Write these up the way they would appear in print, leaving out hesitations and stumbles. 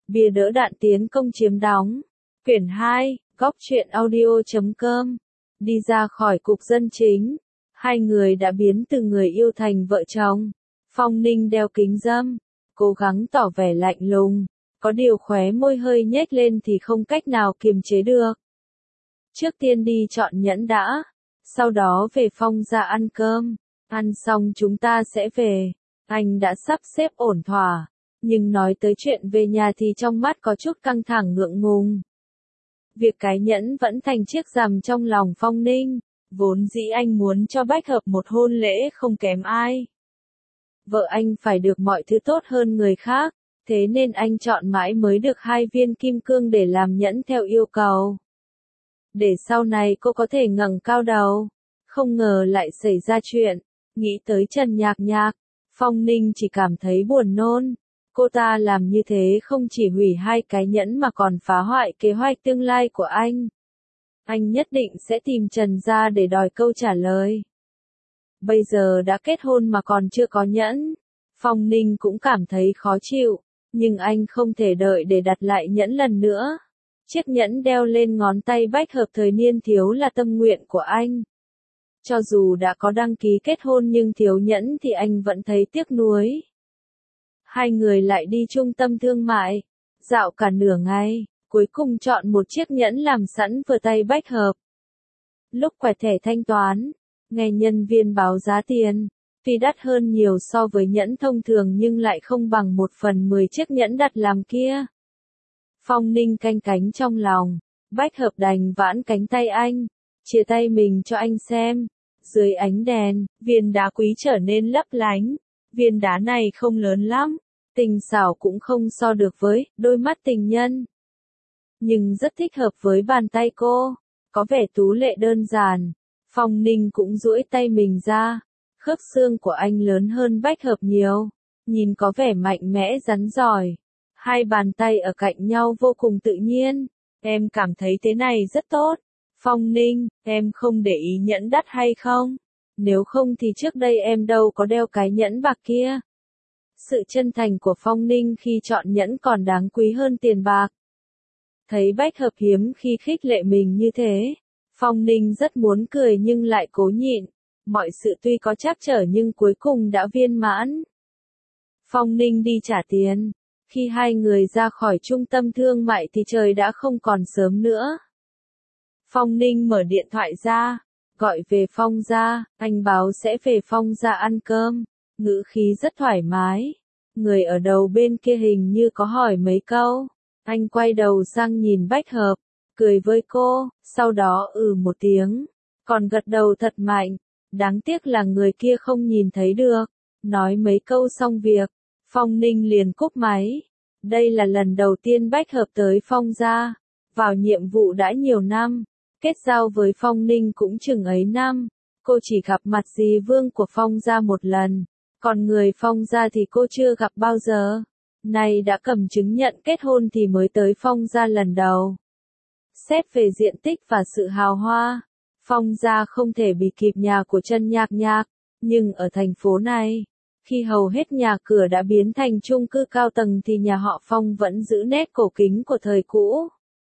Bìa đỡ đạn tiến công chiếm đóng. Quyển 2, góc truyện audio.com. Đi ra khỏi cục dân chính, hai người đã biến từ người yêu thành vợ chồng. Phong Ninh đeo kính râm, cố gắng tỏ vẻ lạnh lùng, có điều khóe môi hơi nhếch lên thì không cách nào kiềm chế được. Trước tiên đi chọn nhẫn đã, sau đó về Phong gia ăn cơm, ăn xong chúng ta sẽ về. Anh đã sắp xếp ổn thỏa, nhưng nói tới chuyện về nhà thì trong mắt có chút căng thẳng ngượng ngùng. Việc cái nhẫn vẫn thành chiếc rằm trong lòng Phong Ninh, vốn dĩ anh muốn cho Bách Hợp một hôn lễ không kém ai. Vợ anh phải được mọi thứ tốt hơn người khác, thế nên anh chọn mãi mới được 2 viên kim cương để làm nhẫn theo yêu cầu. Để sau này cô có thể ngẩng cao đầu, không ngờ lại xảy ra chuyện, nghĩ tới Trần Nhạc Nhạc, Phong Ninh chỉ cảm thấy buồn nôn. Cô ta làm như thế không chỉ hủy 2 cái nhẫn mà còn phá hoại kế hoạch tương lai của anh. Anh nhất định sẽ tìm Trần gia để đòi câu trả lời. Bây giờ đã kết hôn mà còn chưa có nhẫn. Phong Ninh cũng cảm thấy khó chịu, nhưng anh không thể đợi để đặt lại nhẫn lần nữa. Chiếc nhẫn đeo lên ngón tay Bách Hợp thời niên thiếu là tâm nguyện của anh. Cho dù đã có đăng ký kết hôn nhưng thiếu nhẫn thì anh vẫn thấy tiếc nuối. Hai người lại đi trung tâm thương mại, dạo cả nửa ngày, cuối cùng chọn một chiếc nhẫn làm sẵn vừa tay Bách Hợp. Lúc quẹt thẻ thanh toán, nghe nhân viên báo giá tiền, tuy đắt hơn nhiều so với nhẫn thông thường nhưng lại không bằng 1/10 chiếc nhẫn đặt làm kia. Phong Ninh canh cánh trong lòng, Bách Hợp đành vãn cánh tay anh, chia tay mình cho anh xem. Dưới ánh đèn, viên đá quý trở nên lấp lánh. Viên đá này không lớn lắm, tinh xảo cũng không so được với đôi mắt tình nhân. Nhưng rất thích hợp với bàn tay cô, có vẻ tú lệ đơn giản. Phong Ninh cũng duỗi tay mình ra, khớp xương của anh lớn hơn Bách Hợp nhiều, nhìn có vẻ mạnh mẽ rắn giỏi. Hai bàn tay ở cạnh nhau vô cùng tự nhiên, em cảm thấy thế này rất tốt. Phong Ninh, em không để ý nhẫn đắt hay không? Nếu không thì trước đây em đâu có đeo cái nhẫn bạc kia. Sự chân thành của Phong Ninh khi chọn nhẫn còn đáng quý hơn tiền bạc. Thấy Bách Hợp hiếm khi khích lệ mình như thế, Phong Ninh rất muốn cười nhưng lại cố nhịn. Mọi sự tuy có trắc trở nhưng cuối cùng đã viên mãn. Phong Ninh đi trả tiền. Khi hai người ra khỏi trung tâm thương mại thì trời đã không còn sớm nữa. Phong Ninh mở điện thoại ra, gọi về Phong gia, anh báo sẽ về Phong gia ăn cơm, ngữ khí rất thoải mái. Người ở đầu bên kia hình như có hỏi mấy câu, anh quay đầu sang nhìn Bách Hợp, cười với cô, sau đó một tiếng, còn gật đầu thật mạnh, đáng tiếc là người kia không nhìn thấy được. Nói mấy câu xong việc, Phong Ninh liền cúp máy. Đây là lần đầu tiên Bách Hợp tới Phong gia, vào nhiệm vụ đã nhiều năm. Kết giao với Phong Ninh cũng chừng ấy năm, cô chỉ gặp mặt dì Vương của Phong gia một lần, còn người Phong gia thì cô chưa gặp bao giờ. Nay đã cầm chứng nhận kết hôn thì mới tới Phong gia lần đầu. Xét về diện tích và sự hào hoa, Phong gia không thể bì kịp nhà của Trần Nhạc Nhạc, nhưng ở thành phố này, khi hầu hết nhà cửa đã biến thành chung cư cao tầng thì nhà họ Phong vẫn giữ nét cổ kính của thời cũ.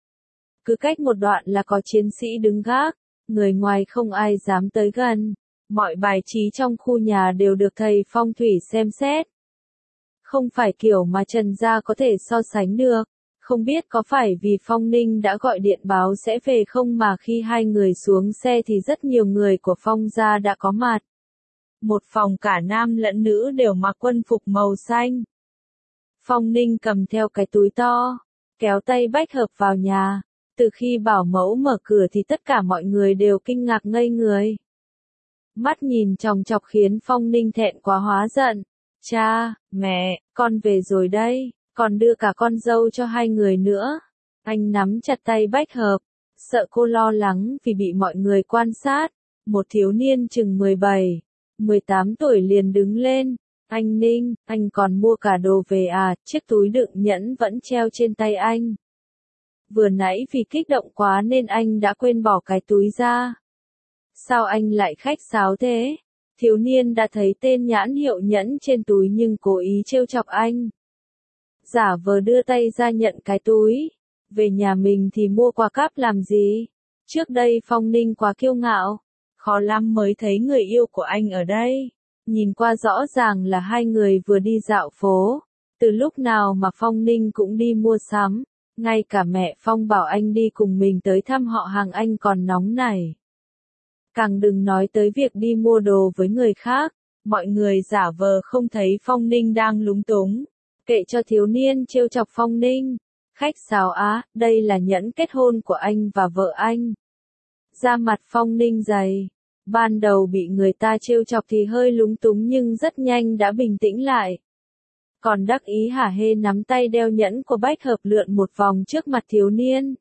Cứ cách một đoạn là có chiến sĩ đứng gác, người ngoài không ai dám tới gần. Mọi bài trí trong khu nhà đều được thầy phong thủy xem xét. Không phải kiểu mà Trần gia có thể so sánh được. Không biết có phải vì Phong Ninh đã gọi điện báo sẽ về không mà khi hai người xuống xe thì rất nhiều người của Phong gia đã có mặt. Một phòng cả nam lẫn nữ đều mặc quân phục màu xanh. Phong Ninh cầm theo cái túi to, kéo tay Bách Hợp vào nhà. Từ khi bảo mẫu mở cửa thì tất cả mọi người đều kinh ngạc ngây người. Mắt nhìn chòng chọc khiến Phong Ninh thẹn quá hóa giận. Cha, mẹ, con về rồi đây, còn đưa cả con dâu cho hai người nữa. Anh nắm chặt tay Bách Hợp, sợ cô lo lắng vì bị mọi người quan sát. Một thiếu niên chừng 17, 18 tuổi liền đứng lên. Anh Ninh, anh còn mua cả đồ về à? Chiếc túi đựng nhẫn vẫn treo trên tay anh. Vừa nãy vì kích động quá nên anh đã quên bỏ cái túi ra. Sao anh lại khách sáo thế? Thiếu niên đã thấy tên nhãn hiệu nhẫn trên túi nhưng cố ý trêu chọc anh. giả vờ đưa tay ra nhận cái túi. Về nhà mình thì mua quà cáp làm gì? Trước đây Phong Ninh quá kiêu ngạo. Khó lắm mới thấy người yêu của anh ở đây. Nhìn qua rõ ràng là hai người vừa đi dạo phố. Từ lúc nào mà Phong Ninh cũng đi mua sắm. Ngay cả mẹ Phong bảo anh đi cùng mình tới thăm họ hàng anh còn nóng nảy. Càng đừng nói tới việc đi mua đồ với người khác. Mọi người giả vờ không thấy Phong Ninh đang lúng túng. Kệ cho thiếu niên trêu chọc Phong Ninh. Khách sáo á, đây là nhẫn kết hôn của anh và vợ anh. Da mặt Phong Ninh dày. Ban đầu bị người ta trêu chọc thì hơi lúng túng nhưng rất nhanh đã bình tĩnh lại. Còn đắc ý hả hê nắm tay đeo nhẫn của Bách Hợp lượn một vòng trước mặt thiếu niên.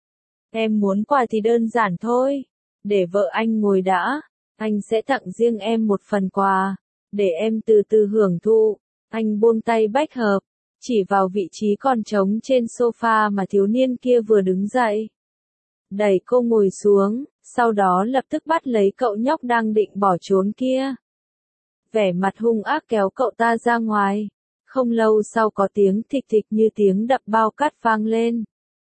Em muốn quà thì đơn giản thôi. Để vợ anh ngồi đã. Anh sẽ tặng riêng em một phần quà. Để em từ từ hưởng thụ. Anh buông tay Bách Hợp. Chỉ vào vị trí còn trống trên sofa mà thiếu niên kia vừa đứng dậy. Đẩy cô ngồi xuống, sau đó lập tức bắt lấy cậu nhóc đang định bỏ trốn kia. Vẻ mặt hung ác kéo cậu ta ra ngoài. Không lâu sau có tiếng thịch thịch như tiếng đập bao cát vang lên.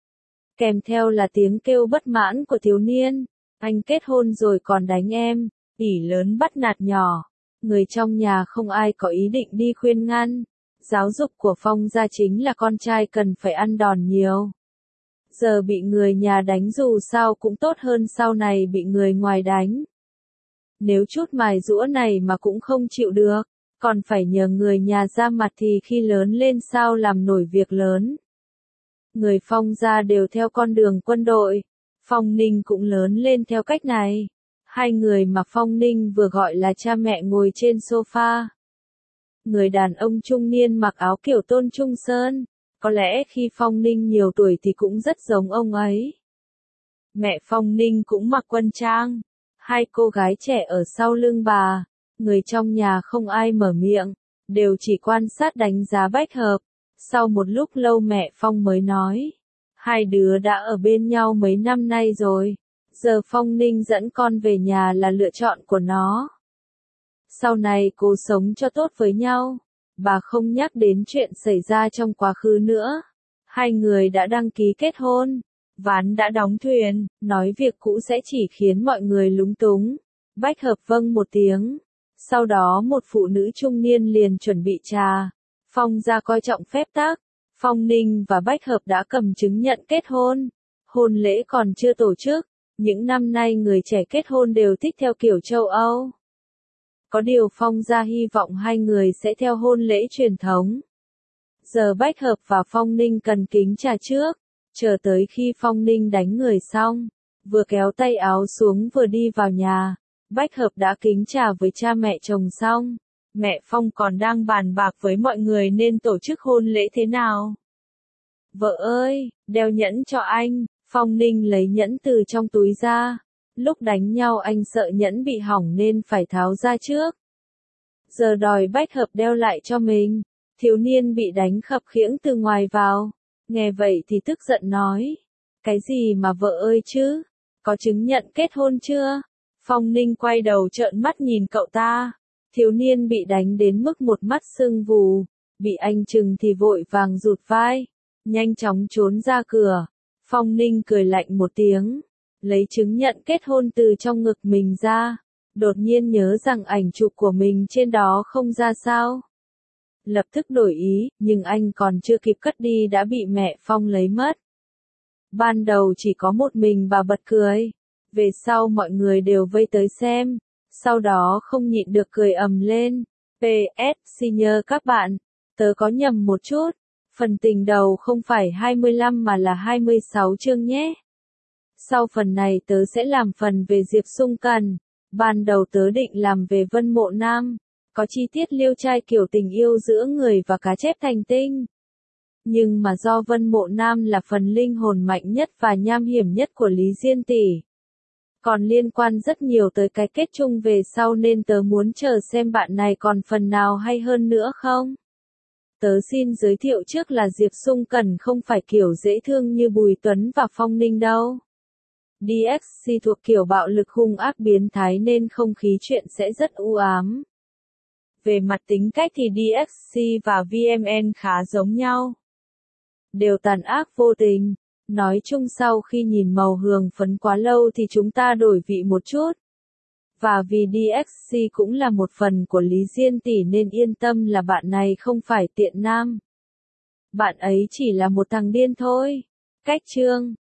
Kèm theo là tiếng kêu bất mãn của thiếu niên. Anh kết hôn rồi còn đánh em, ỷ lớn bắt nạt nhỏ. Người trong nhà không ai có ý định đi khuyên ngăn. Giáo dục của Phong gia chính là con trai cần phải ăn đòn nhiều. Giờ bị người nhà đánh dù sao cũng tốt hơn sau này bị người ngoài đánh. Nếu chút mài giũa này mà cũng không chịu được, còn phải nhờ người nhà ra mặt thì khi lớn lên sao làm nổi việc lớn. Người Phong gia đều theo con đường quân đội. Phong Ninh cũng lớn lên theo cách này. Hai người mà Phong Ninh vừa gọi là cha mẹ ngồi trên sofa. Người đàn ông trung niên mặc áo kiểu Tôn Trung Sơn. Có lẽ khi Phong Ninh nhiều tuổi thì cũng rất giống ông ấy. Mẹ Phong Ninh cũng mặc quân trang. Hai cô gái trẻ ở sau lưng bà. Người trong nhà không ai mở miệng. Đều chỉ quan sát đánh giá Bách Hợp. Sau một lúc lâu mẹ Phong mới nói. Hai đứa đã ở bên nhau mấy năm nay rồi. Giờ Phong Ninh dẫn con về nhà là lựa chọn của nó. Sau này cố sống cho tốt với nhau. Bà không nhắc đến chuyện xảy ra trong quá khứ nữa. Hai người đã đăng ký kết hôn. Ván đã đóng thuyền, nói việc cũ sẽ chỉ khiến mọi người lúng túng. Bách Hợp vâng một tiếng. Sau đó một phụ nữ trung niên liền chuẩn bị trà. Phong gia coi trọng phép tắc. Phong Ninh và Bách Hợp đã cầm chứng nhận kết hôn. Hôn lễ còn chưa tổ chức. Những năm nay người trẻ kết hôn đều thích theo kiểu châu Âu. Có điều Phong gia hy vọng hai người sẽ theo hôn lễ truyền thống. Giờ Bách Hợp và Phong Ninh cần kính trà trước. Chờ tới khi Phong Ninh đánh người xong. Vừa kéo tay áo xuống vừa đi vào nhà. Bách Hợp đã kính trà với cha mẹ chồng xong. Mẹ Phong còn đang bàn bạc với mọi người nên tổ chức hôn lễ thế nào. Vợ ơi, đeo nhẫn cho anh. Phong Ninh lấy nhẫn từ trong túi ra. Lúc đánh nhau anh sợ nhẫn bị hỏng nên phải tháo ra trước. Giờ đòi Bách Hợp đeo lại cho mình. Thiếu niên bị đánh khập khiễng từ ngoài vào. Nghe vậy thì tức giận nói. Cái gì mà vợ ơi chứ? Có chứng nhận kết hôn chưa? Phong Ninh quay đầu trợn mắt nhìn cậu ta. Thiếu niên bị đánh đến mức một mắt sưng vù. Bị anh chừng thì vội vàng rụt vai. Nhanh chóng trốn ra cửa. Phong Ninh cười lạnh một tiếng. Lấy chứng nhận kết hôn từ trong ngực mình ra. Đột nhiên nhớ rằng ảnh chụp của mình trên đó không ra sao. Lập tức đổi ý, nhưng anh còn chưa kịp cất đi đã bị mẹ Phong lấy mất. Ban đầu chỉ có một mình bà bật cười. Về sau mọi người đều vây tới xem. Sau đó không nhịn được cười ầm lên. PS, xin nhớ các bạn. Tớ có nhầm một chút. Phần tình đầu không phải 25 mà là 26 chương nhé. Sau phần này tớ sẽ làm phần về Diệp Sung Cần. Ban đầu tớ định làm về Vân Mộ Nam. Có chi tiết liêu trai kiểu tình yêu giữa người và cá chép thành tinh. Nhưng mà do Vân Mộ Nam là phần linh hồn mạnh nhất và nham hiểm nhất của Lý Diên Tỷ. Còn liên quan rất nhiều tới cái kết chung về sau nên tớ muốn chờ xem bạn này còn phần nào hay hơn nữa không. Tớ xin giới thiệu trước là Diệp Sung Cần không phải kiểu dễ thương như Bùi Tuấn và Phong Ninh đâu. DXC thuộc kiểu bạo lực hung ác biến thái nên không khí chuyện sẽ rất u ám. Về mặt tính cách thì DXC và VMN khá giống nhau. đều tàn ác vô tình. Nói chung sau khi nhìn màu hường phấn quá lâu thì chúng ta đổi vị một chút. Và vì DXC cũng là một phần của Lý Diên tỷ nên yên tâm là bạn này không phải tiện nam. Bạn ấy chỉ là một thằng điên thôi. Cách chương